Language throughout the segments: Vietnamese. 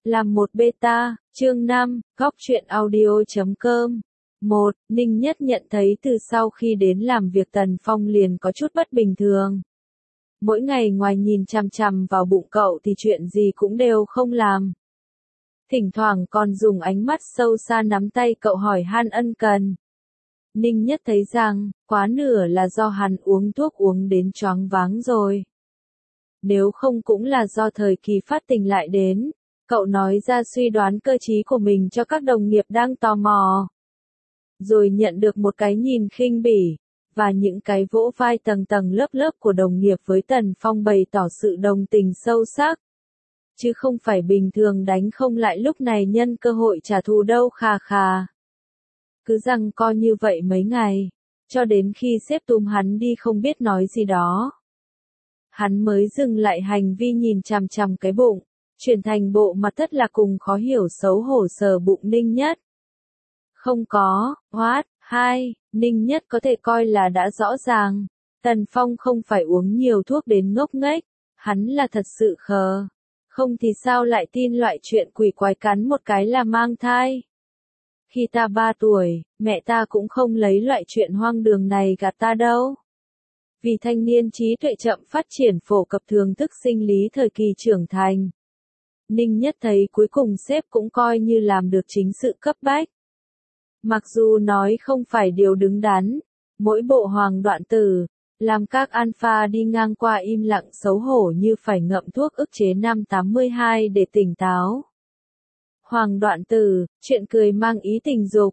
Làm một beta, chương 5, góc truyện audio.com. 1. Ninh Nhất nhận thấy từ sau khi đến làm việc Tần Phong liền có chút bất bình thường. Mỗi ngày ngoài nhìn chằm chằm vào bụng cậu thì chuyện gì cũng đều không làm. Thỉnh thoảng còn dùng ánh mắt sâu xa nắm tay cậu hỏi han ân cần. Ninh Nhất thấy rằng, quá nửa là do hắn uống thuốc uống đến choáng váng rồi. Nếu không cũng là do thời kỳ phát tình lại đến. Cậu nói ra suy đoán cơ trí của mình cho các đồng nghiệp đang tò mò. Rồi nhận được một cái nhìn khinh bỉ, và những cái vỗ vai tầng tầng lớp lớp của đồng nghiệp với Tần Phong bày tỏ sự đồng tình sâu sắc. Chứ không phải bình thường đánh không lại lúc này nhân cơ hội trả thù đâu khà khà. Cứ giằng co như vậy mấy ngày, cho đến khi sếp túm hắn đi không biết nói gì đó. Hắn mới dừng lại hành vi nhìn chằm chằm cái bụng. Chuyển thành bộ mặt thất lạc cùng khó hiểu xấu hổ sờ bụng Ninh Nhất. Không có, what, 2, Ninh Nhất có thể coi là đã rõ ràng. Tần Phong không phải uống nhiều thuốc đến ngốc nghếch, hắn là thật sự khờ. Không thì sao lại tin loại chuyện quỷ quái cắn một cái là mang thai. Khi ta 3 tuổi, mẹ ta cũng không lấy loại chuyện hoang đường này gạt ta đâu. Vì thanh niên trí tuệ chậm phát triển phổ cập thường thức sinh lý thời kỳ trưởng thành. Ninh Nhất thấy cuối cùng sếp cũng coi như làm được chính sự cấp bách. Mặc dù nói không phải điều đứng đắn, mỗi bộ hoàng đoạn tử, làm các alpha đi ngang qua im lặng xấu hổ như phải ngậm thuốc ức chế năm 82 để tỉnh táo. Hoàng đoạn tử, chuyện cười mang ý tình dục.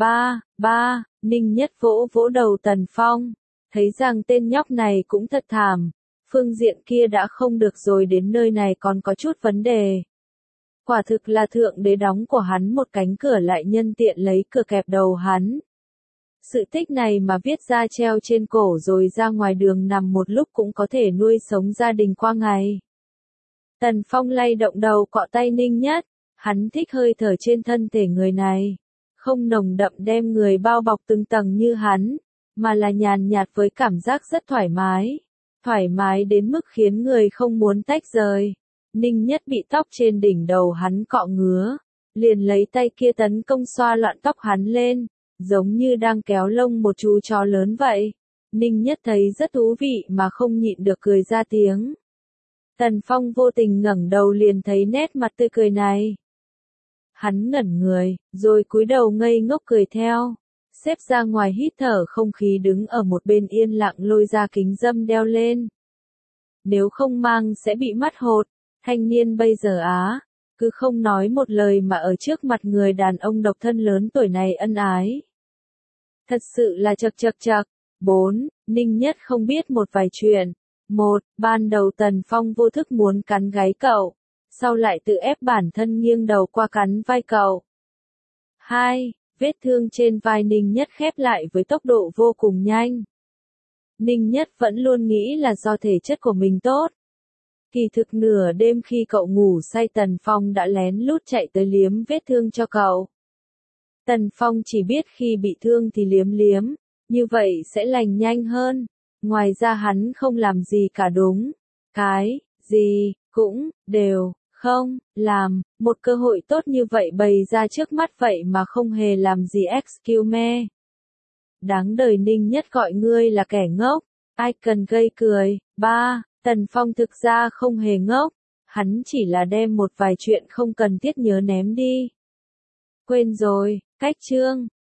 3. Ninh Nhất vỗ vỗ đầu Tần Phong, thấy rằng tên nhóc này cũng thật thảm. Phương diện kia đã không được rồi đến nơi này còn có chút vấn đề. Quả thực là thượng đế đóng của hắn một cánh cửa lại nhân tiện lấy cửa kẹp đầu hắn. Sự tích này mà viết ra treo trên cổ rồi ra ngoài đường nằm một lúc cũng có thể nuôi sống gia đình qua ngày. Tần Phong lay động đầu cọ tay Ninh Nhất, hắn thích hơi thở trên thân thể người này. Không nồng đậm đem người bao bọc từng tầng như hắn, mà là nhàn nhạt với cảm giác rất thoải mái. Thoải mái đến mức khiến người không muốn tách rời. Ninh Nhất bị tóc trên đỉnh đầu hắn cọ ngứa, liền lấy tay kia tấn công xoa loạn tóc hắn lên, giống như đang kéo lông một chú chó lớn vậy. Ninh Nhất thấy rất thú vị mà không nhịn được cười ra tiếng. Tần Phong vô tình ngẩng đầu liền thấy nét mặt tươi cười này. Hắn ngẩn người, rồi cúi đầu ngây ngốc cười theo. Xếp ra ngoài hít thở không khí đứng ở một bên yên lặng lôi ra kính râm đeo lên. Nếu không mang sẽ bị mất hột. Thanh niên bây giờ cứ không nói một lời mà ở trước mặt người đàn ông độc thân lớn tuổi này ân ái. Thật sự là chật. 4. Ninh Nhất không biết một vài chuyện. 1. Ban đầu Tần Phong vô thức muốn cắn gáy cậu, sau lại tự ép bản thân nghiêng đầu qua cắn vai cậu. 2. Vết thương trên vai Ninh Nhất khép lại với tốc độ vô cùng nhanh. Ninh Nhất vẫn luôn nghĩ là do thể chất của mình tốt. Kỳ thực nửa đêm khi cậu ngủ say Tần Phong đã lén lút chạy tới liếm vết thương cho cậu. Tần Phong chỉ biết khi bị thương thì liếm, như vậy sẽ lành nhanh hơn. Ngoài ra hắn không làm gì cả đúng. Cái gì cũng đều không làm. Một cơ hội tốt như vậy bày ra trước mắt vậy mà không hề làm gì excuse me. Đáng đời Ninh Nhất gọi ngươi là kẻ ngốc. Ai cần gây cười. 3. Tần Phong thực ra không hề ngốc, hắn chỉ là đem một vài chuyện không cần thiết nhớ ném đi. Quên rồi, cách chương.